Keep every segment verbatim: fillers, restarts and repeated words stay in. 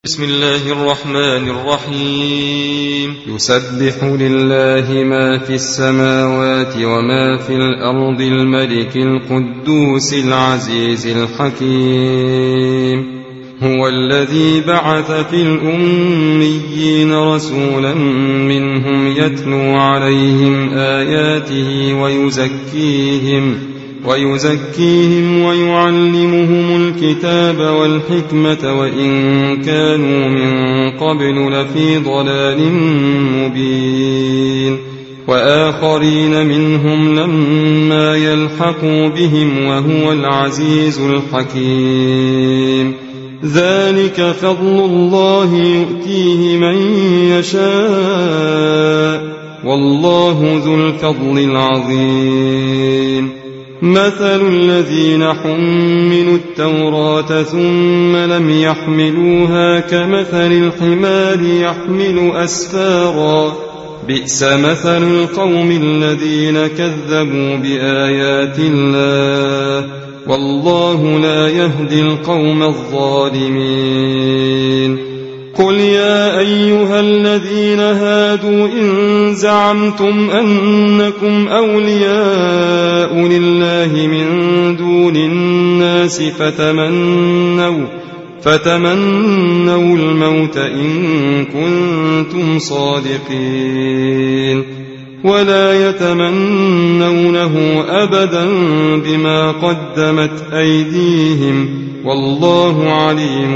بسم الله الرحمن الرحيم. يسبح لله ما في السماوات وما في الأرض الملك القدوس العزيز الحكيم. هو الذي بعث في الأميين رسولا منهم يتلو عليهم آياته ويزكيهم ويزكيهم ويعلمهم الكتاب والحكمة وإن كانوا من قبل لفي ضلال مبين. وآخرين منهم لما يلحقوا بهم وهو العزيز الحكيم. ذلك فضل الله يؤتيه من يشاء والله ذو الفضل العظيم. مثل الذين حملوا التوراة ثم لم يحملوها كمثل الحمار يحمل أسفارا بئس مثل القوم الذين كذبوا بآيات الله والله لا يهدي القوم الظالمين. قل يا أيها الذين هادوا إن زعمتم أنكم أولياء لله من دون الناس فتمنوا, فتمنوا الموت إن كنتم صادقين ولا يتمنونه أبدا بما قدمت أيديهم والله عليم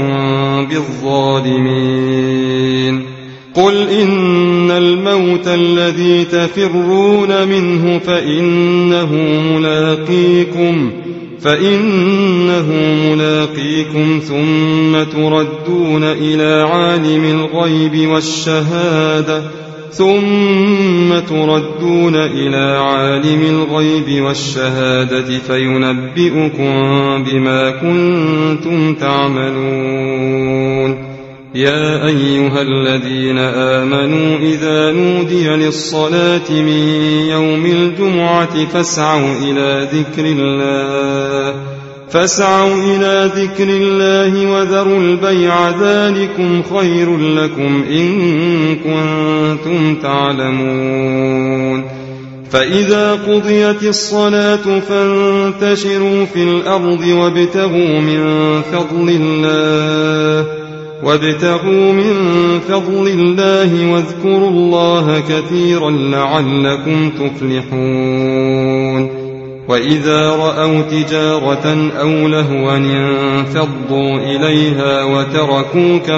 بالظالمين. قل إن الموت الذي تفرون منه فإنه ملاقيكم فإنه ملاقيكم ثم تردون إلى عالم الغيب والشهادة ثم تردون إلى عالم الغيب والشهادة فينبئكم بما كنتم تعملون. يا أيها الذين آمنوا إذا نودي للصلاة من يوم الجمعة فاسعوا إلى ذكر الله فاسعوا إلى ذكر الله وذروا البيع ذلكم خير لكم إن كنتم تعلمون. فإذا قضيت الصلاة فانتشروا في الأرض وابتغوا من فضل الله وابتغوا من فضل الله واذكروا الله كثيرا لعلكم تفلحون. وإذا رأوا تجارة أو لهوا انفضوا إليها وتركوك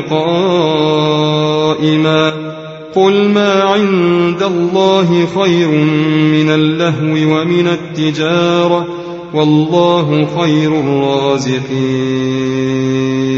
قائما قل ما عند الله خير من اللهو ومن التجارة والله خير الرازقين.